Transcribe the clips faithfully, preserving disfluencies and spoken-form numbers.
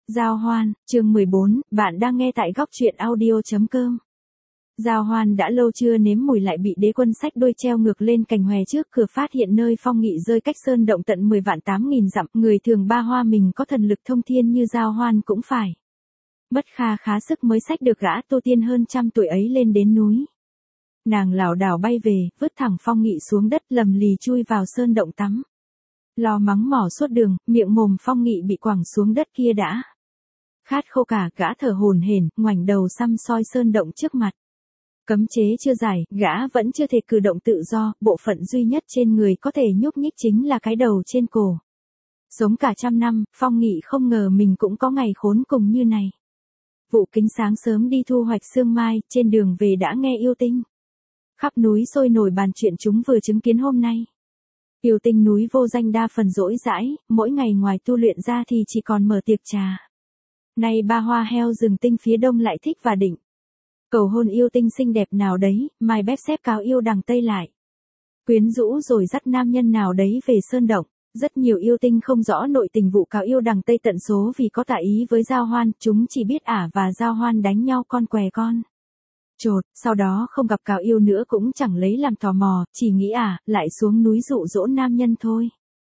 Giao Hoan, chương mười bốn, bạn đang nghe tại góc truyện audio chấm com. Giao Hoan đã lâu chưa nếm mùi lại bị đế quân xách đuôi treo ngược lên cành hòe trước cửa phát hiện nơi Phong Nghị rơi cách sơn động tận mười vạn tám nghìn dặm, người thường ba hoa mình có thần lực thông thiên như Giao Hoan cũng phải mất kha khá sức mới xách được gã tu tiên hơn trăm tuổi ấy lên đến núi. Nàng lảo đảo bay về, vứt thẳng Phong Nghị xuống đất, lầm lì chui vào sơn động tắm. Lo mắng mỏ suốt đường, miệng mồm Phong Nghị bị quẳng xuống đất kia đã khát khô cả, gã thở hổn hển, ngoảnh đầu săm soi sơn động trước mặt. Cấm chế chưa giải, gã vẫn chưa thể cử động tự do, bộ phận duy nhất trên người có thể nhúc nhích chính là cái đầu trên cổ. Sống cả trăm năm, Phong Nghị không ngờ mình cũng có ngày khốn cùng như này. Vụ Kính sáng sớm đi thu hoạch sương mai, trên đường về đã nghe yêu tinh khắp núi sôi nổi bàn chuyện chúng vừa chứng kiến hôm nay. Yêu tinh núi vô danh đa phần rỗi rãi, mỗi ngày ngoài tu luyện ra thì chỉ còn mở tiệc trà. Nay ba hoa heo rừng tinh phía đông lại thích và định cầu hôn yêu tinh xinh đẹp nào đấy, mai bép xếp cáo yêu đằng tây lại quyến rũ rồi dắt nam nhân nào đấy về sơn động. Rất nhiều yêu tinh không rõ nội tình vụ cáo yêu đằng tây tận số vì có tà ý với Giao Hoan, chúng chỉ biết ả và Giao Hoan đánh nhau con què con chột, sau đó không gặp cáo yêu nữa cũng chẳng lấy làm tò mò, chỉ nghĩ ả lại xuống núi dụ dỗ nam nhân thôi.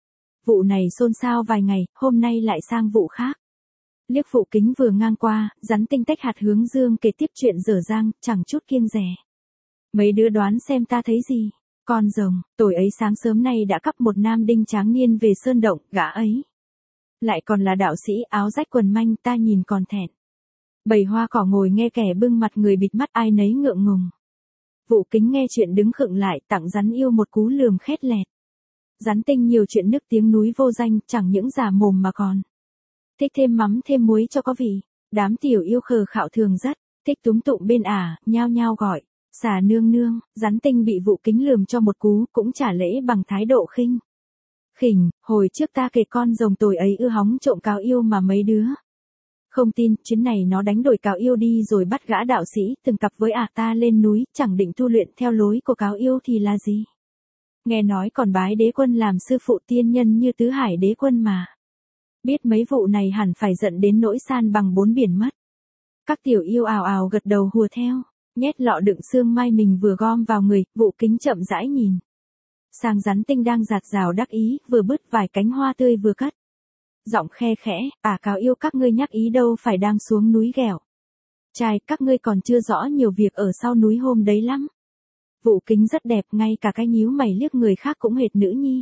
Vụ này xôn xao vài ngày, hôm nay lại sang vụ khác. Liếc Vụ Kính vừa ngang qua, rắn tinh tách hạt hướng dương kể tiếp chuyện dở dang, chẳng chút kiêng dè. Mấy đứa đoán xem ta thấy gì? Con rồng. Tối ấy sáng sớm nay đã cắp một nam đinh tráng niên về sơn động, gã ấy lại còn là đạo sĩ áo rách quần manh, ta nhìn còn thẹn. Bầy hoa cỏ ngồi nghe kẻ bưng mặt người bịt mắt ai nấy ngượng ngùng. Vụ Kính nghe chuyện đứng khựng lại, tặng rắn yêu một cú lườm khét lẹt. Rắn tinh nhiều chuyện nức tiếng núi vô danh, chẳng những giả mồm mà còn thích thêm mắm thêm muối cho có vị. Đám tiểu yêu khờ khạo thường rất thích túm tụm bên ả, nhao nhao gọi xà nương nương. Rắn tinh bị Vụ Kính lườm cho một cú, cũng trả lễ bằng thái độ khinh khỉnh. Hồi trước ta kể con rồng tồi ấy ư hóng trộm cáo yêu mà mấy đứa không tin, chuyến này nó đánh đổi cáo yêu đi rồi bắt gã đạo sĩ từng cặp với ả ta lên núi, chẳng định tu luyện theo lối của cáo yêu thì là gì. Nghe nói còn bái đế quân làm sư phụ tiên nhân như tứ hải đế quân mà. Biết mấy vụ này hẳn phải giận đến nỗi san bằng bốn biển mất. Các tiểu yêu ào ào gật đầu hùa theo, nhét lọ đựng sương mai mình vừa gom vào người. Vụ Kính chậm rãi nhìn sang rắn tinh đang giạt rào đắc ý, vừa bứt vài cánh hoa tươi vừa cất giọng khe khẽ, à cáo yêu các ngươi nhắc ý đâu phải đang xuống núi ghẹo trai, các ngươi còn chưa rõ nhiều việc ở sau núi hôm đấy lắm. Vụ Kính rất đẹp, ngay cả cái nhíu mày liếc người khác cũng hệt nữ nhi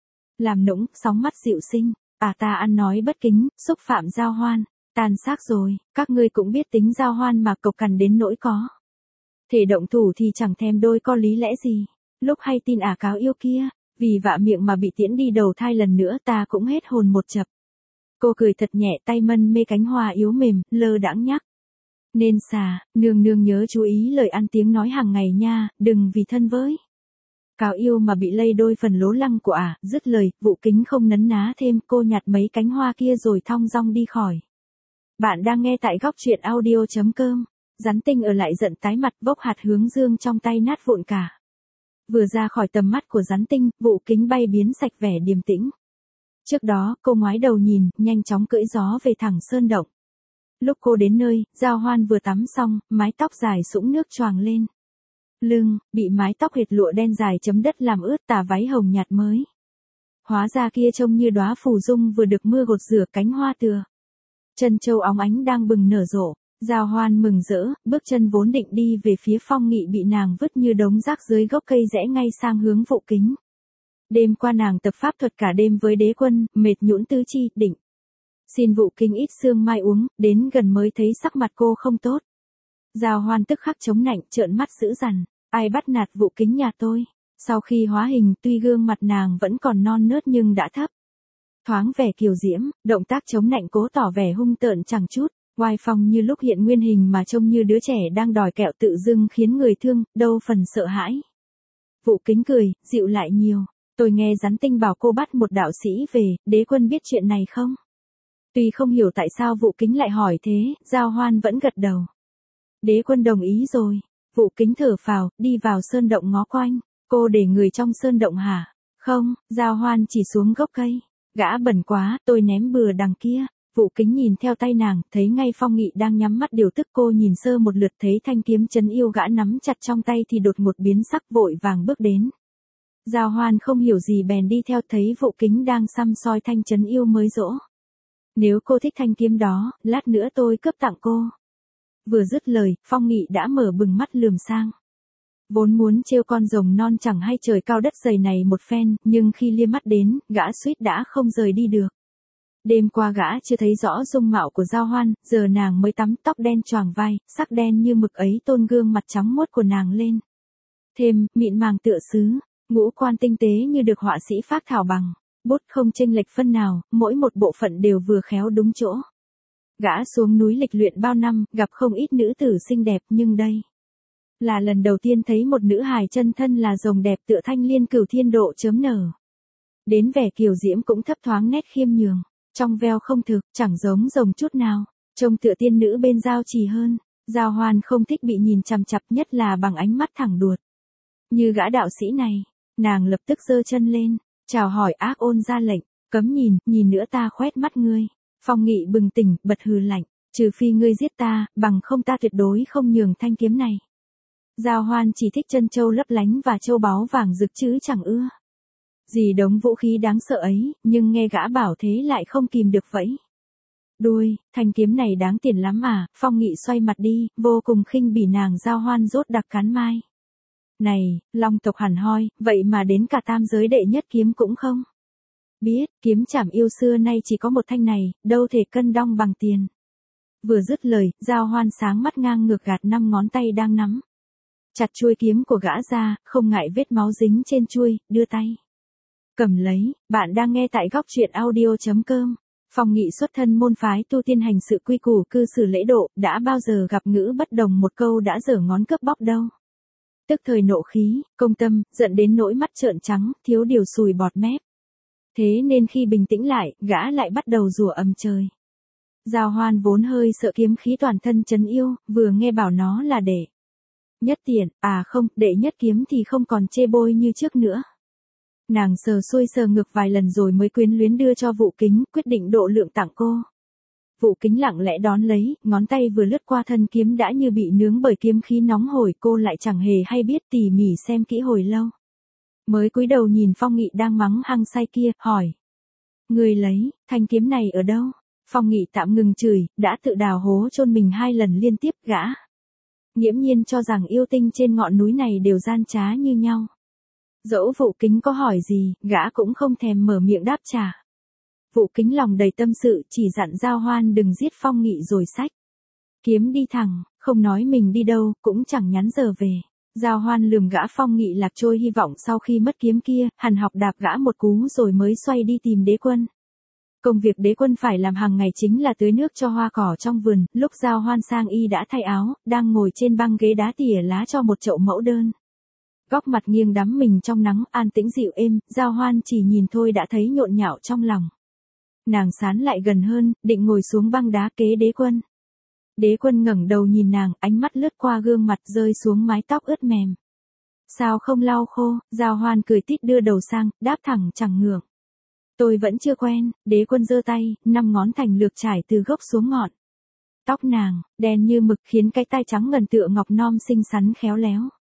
làm nũng, sóng mắt dịu xinh. À ta ăn nói bất kính, xúc phạm Giao Hoan, tàn xác rồi, các ngươi cũng biết tính Giao Hoan mà cộc cằn đến nỗi có thể động thủ thì chẳng thèm đôi co lý lẽ gì. Lúc hay tin ả cáo yêu kia, vì vạ miệng mà bị tiễn đi đầu thai lần nữa, ta cũng hết hồn một chập. Cô cười thật nhẹ, tay mân mê cánh hoa yếu mềm, lơ đãng nhắc. Nên xà, nương nương nhớ chú ý lời ăn tiếng nói hàng ngày nha, đừng vì thân với cáo yêu mà bị lây đôi phần lố lăng của ả. Dứt lời, Vụ Kính không nấn ná thêm, cô nhặt mấy cánh hoa kia rồi thong dong đi khỏi. Bạn đang nghe tại góc truyện audio chấm com. Rắn tinh ở lại giận tái mặt, bốc hạt hướng dương trong tay nát vụn cả. Vừa ra khỏi tầm mắt của rắn tinh, Vụ Kính bay biến sạch vẻ điềm tĩnh. Trước đó, cô ngoái đầu nhìn, nhanh chóng cưỡi gió về thẳng sơn động. Lúc cô đến nơi, Giao Hoan vừa tắm xong, mái tóc dài sũng nước choàng lên lưng, bị mái tóc hệt lụa đen dài chấm đất làm ướt tà váy hồng nhạt mới. Hóa ra kia trông như đóa phù dung vừa được mưa gột rửa, cánh hoa tựa chân châu óng ánh đang bừng nở rộ. Giao Hoan mừng rỡ, bước chân vốn định đi về phía Phong Nghị bị nàng vứt như đống rác dưới gốc cây rẽ ngay sang hướng Vụ Kính. Đêm qua nàng tập pháp thuật cả đêm với đế quân, mệt nhũn tứ chi, định xin Vụ Kính ít sương mai uống, đến gần mới thấy sắc mặt cô không tốt. Giao Hoan tức khắc chống nạnh, trợn mắt dữ dằn, ai bắt nạt Vụ Kính nhà tôi? Sau khi hóa hình, tuy gương mặt nàng vẫn còn non nớt nhưng đã thấp thoáng vẻ kiều diễm, động tác chống nạnh cố tỏ vẻ hung tợn chẳng chút oai phong như lúc hiện nguyên hình mà trông như đứa trẻ đang đòi kẹo tự dưng khiến người thương đâu phần sợ hãi. Vụ Kính cười, dịu lại nhiều, tôi nghe rắn tinh bảo cô bắt một đạo sĩ về, đế quân biết chuyện này không? Tuy không hiểu tại sao Vụ Kính lại hỏi thế, Giao Hoan vẫn gật đầu. Đế quân đồng ý rồi. Vụ Kính thở phào, đi vào sơn động ngó quanh. Cô để người trong sơn động hả? Không, Giao Hoan chỉ xuống gốc cây. Gã bẩn quá, tôi ném bừa đằng kia. Vụ Kính nhìn theo tay nàng, thấy ngay Phong Nghị đang nhắm mắt điều tức, cô nhìn sơ một lượt thấy thanh kiếm trấn yêu gã nắm chặt trong tay thì đột ngột biến sắc, vội vàng bước đến. Giao Hoan không hiểu gì bèn đi theo, thấy Vụ Kính đang săm soi thanh trấn yêu mới dỗ. Nếu cô thích thanh kiếm đó, lát nữa tôi cướp tặng cô. Vừa dứt lời, Phong Nghị đã mở bừng mắt lườm sang. Vốn muốn trêu con rồng non chẳng hay trời cao đất dày này một phen, nhưng khi liếc mắt đến, gã suýt đã không rời đi được. Đêm qua gã chưa thấy rõ dung mạo của Giao Hoan, giờ nàng mới tắm, tóc đen choàng vai, sắc đen như mực ấy tôn gương mặt trắng muốt của nàng lên. Thêm, mịn màng tựa sứ, ngũ quan tinh tế như được họa sĩ phác thảo bằng, bút không chênh lệch phân nào, mỗi một bộ phận đều vừa khéo đúng chỗ. Gã xuống núi lịch luyện bao năm, gặp không ít nữ tử xinh đẹp, nhưng đây là lần đầu tiên thấy một nữ hài chân thân là rồng đẹp tựa thanh liên cửu thiên độ chớm nở. Đến vẻ kiều diễm cũng thấp thoáng nét khiêm nhường, trong veo không thực, chẳng giống rồng chút nào, trông tựa tiên nữ bên Giao Trì hơn. Giao Hoan không thích bị nhìn chằm chặp, nhất là bằng ánh mắt thẳng đuột. Như gã đạo sĩ này, nàng lập tức giơ chân lên, chào hỏi ác ôn ra lệnh, cấm nhìn, nhìn nữa ta khoét mắt ngươi. Phong Nghị bừng tỉnh, bật hừ lạnh, trừ phi ngươi giết ta, bằng không ta tuyệt đối không nhường thanh kiếm này. Giao Hoan chỉ thích chân châu lấp lánh và châu báu vàng rực chứ chẳng ưa gì đống vũ khí đáng sợ ấy, nhưng nghe gã bảo thế lại không kìm được vẫy đuôi. Thanh kiếm này đáng tiền lắm à? Phong Nghị xoay mặt đi, vô cùng khinh bỉ nàng. Giao Hoan rốt đặc cắn mai. Này, long tộc hẳn hoi, vậy mà đến cả tam giới đệ nhất kiếm cũng không biết. Kiếm trảm yêu xưa nay chỉ có một thanh này, đâu thể cân đong bằng tiền. Vừa dứt lời, Giao Hoan sáng mắt ngang ngược gạt năm ngón tay đang nắm chặt chuôi kiếm của gã ra, không ngại vết máu dính trên chuôi, đưa tay cầm lấy. Bạn đang nghe tại góc truyện audio chấm com. Phong Nghị xuất thân môn phái tu tiên, hành sự quy củ, cư xử lễ độ, đã bao giờ gặp ngữ bất đồng một câu đã giở ngón cướp bóc đâu. Tức thời nộ khí, công tâm, giận đến nỗi mắt trợn trắng, thiếu điều sùi bọt mép. Thế nên khi bình tĩnh lại, gã lại bắt đầu rủa ầm trời. Giao Hoan vốn hơi sợ kiếm khí toàn thân trấn yêu, vừa nghe bảo nó là đệ nhất tiện, à không, đệ nhất kiếm thì không còn chê bôi như trước nữa. Nàng sờ xuôi sờ ngược vài lần rồi mới quyến luyến đưa cho Vụ Kính, quyết định độ lượng tặng cô. Vụ Kính lặng lẽ đón lấy, ngón tay vừa lướt qua thân kiếm đã như bị nướng bởi kiếm khí nóng hổi, cô lại chẳng hề hay biết, tỉ mỉ xem kỹ hồi lâu. Mới cúi đầu nhìn Phong Nghị đang mắng hăng say kia, hỏi. Người lấy, thanh kiếm này ở đâu? Phong Nghị tạm ngừng chửi, đã tự đào hố chôn mình hai lần liên tiếp. Gã nghiễm nhiên cho rằng yêu tinh trên ngọn núi này đều gian trá như nhau. Dẫu Vụ Kính có hỏi gì, gã cũng không thèm mở miệng đáp trả. Vụ Kính lòng đầy tâm sự, chỉ dặn Giao Hoan đừng giết Phong Nghị rồi xách kiếm đi thẳng, không nói mình đi đâu, cũng chẳng nhắn giờ về. Giao Hoan lườm gã Phong Nghị lạc trôi hy vọng sau khi mất kiếm kia, hằn học đạp gã một cú rồi mới xoay đi tìm Đế Quân. Công việc Đế Quân phải làm hàng ngày chính là tưới nước cho hoa cỏ trong vườn. Lúc Giao Hoan sang y đã thay áo, đang ngồi trên băng ghế đá tỉa lá cho một chậu mẫu đơn. Góc mặt nghiêng đắm mình trong nắng, an tĩnh dịu êm, Giao Hoan chỉ nhìn thôi đã thấy nhộn nhạo trong lòng. Nàng sán lại gần hơn, định ngồi xuống băng đá kế Đế Quân. Đế Quân ngẩng đầu nhìn nàng, ánh mắt lướt qua gương mặt rơi xuống mái tóc ướt mềm. Sao không lau khô? Giao Hoan cười tít đưa đầu sang, đáp thẳng chẳng ngượng. Tôi vẫn chưa quen. Đế Quân giơ tay, năm ngón thành lược trải từ gốc xuống ngọn. Tóc nàng, đen như mực khiến cái tai trắng ngần tựa ngọc non xinh xắn khéo léo.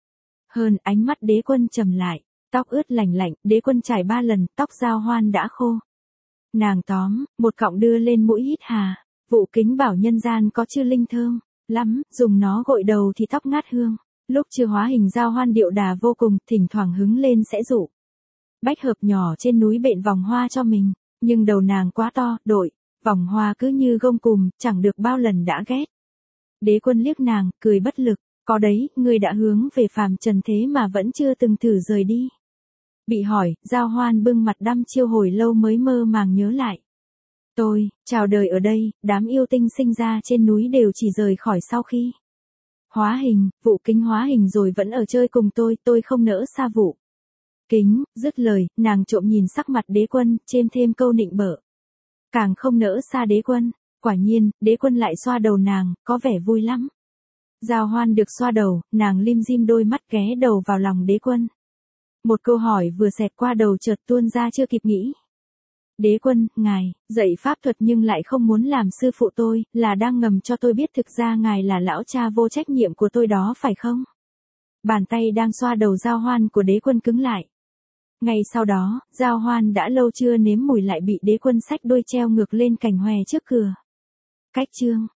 Hơn, ánh mắt Đế Quân trầm lại, tóc ướt lành lạnh, Đế Quân trải ba lần, tóc Giao Hoan đã khô. Nàng tóm, một cọng đưa lên mũi hít hà. Vụ Kính bảo nhân gian có chư linh thơm lắm, dùng nó gội đầu thì tóc ngát hương. Lúc chưa hóa hình Giao Hoan điệu đà vô cùng, thỉnh thoảng hứng lên sẽ dụ bách hợp nhỏ trên núi bện vòng hoa cho mình, nhưng đầu nàng quá to, đội vòng hoa cứ như gông cùm, chẳng được bao lần đã ghét. Đế Quân liếc nàng, cười bất lực, có đấy, ngươi đã hướng về phàm trần thế mà vẫn chưa từng thử rời đi. Bị hỏi, Giao Hoan bưng mặt đăm chiêu hồi lâu mới mơ màng nhớ lại. Tôi, chào đời ở đây, đám yêu tinh sinh ra trên núi đều chỉ rời khỏi sau khi hóa hình. Vụ Kính hóa hình rồi vẫn ở chơi cùng tôi, tôi không nỡ xa Vụ Kính. Dứt lời, nàng trộm nhìn sắc mặt Đế Quân, chêm thêm câu nịnh bợ. Càng không nỡ xa Đế Quân. Quả nhiên, Đế Quân lại xoa đầu nàng, có vẻ vui lắm. Giao Hoan được xoa đầu, nàng lim dim đôi mắt ghé đầu vào lòng Đế Quân. Một câu hỏi vừa xẹt qua đầu chợt tuôn ra chưa kịp nghĩ. Đế quân, ngài, dạy pháp thuật nhưng lại không muốn làm sư phụ tôi, là đang ngầm cho tôi biết thực ra ngài là lão cha vô trách nhiệm của tôi đó phải không? Bàn tay đang xoa đầu Giao Hoan của đế quân cứng lại. Ngay sau đó, Giao Hoan đã lâu chưa nếm mùi lại bị đế quân xách đuôi treo ngược lên cành hòe trước cửa. Cách chương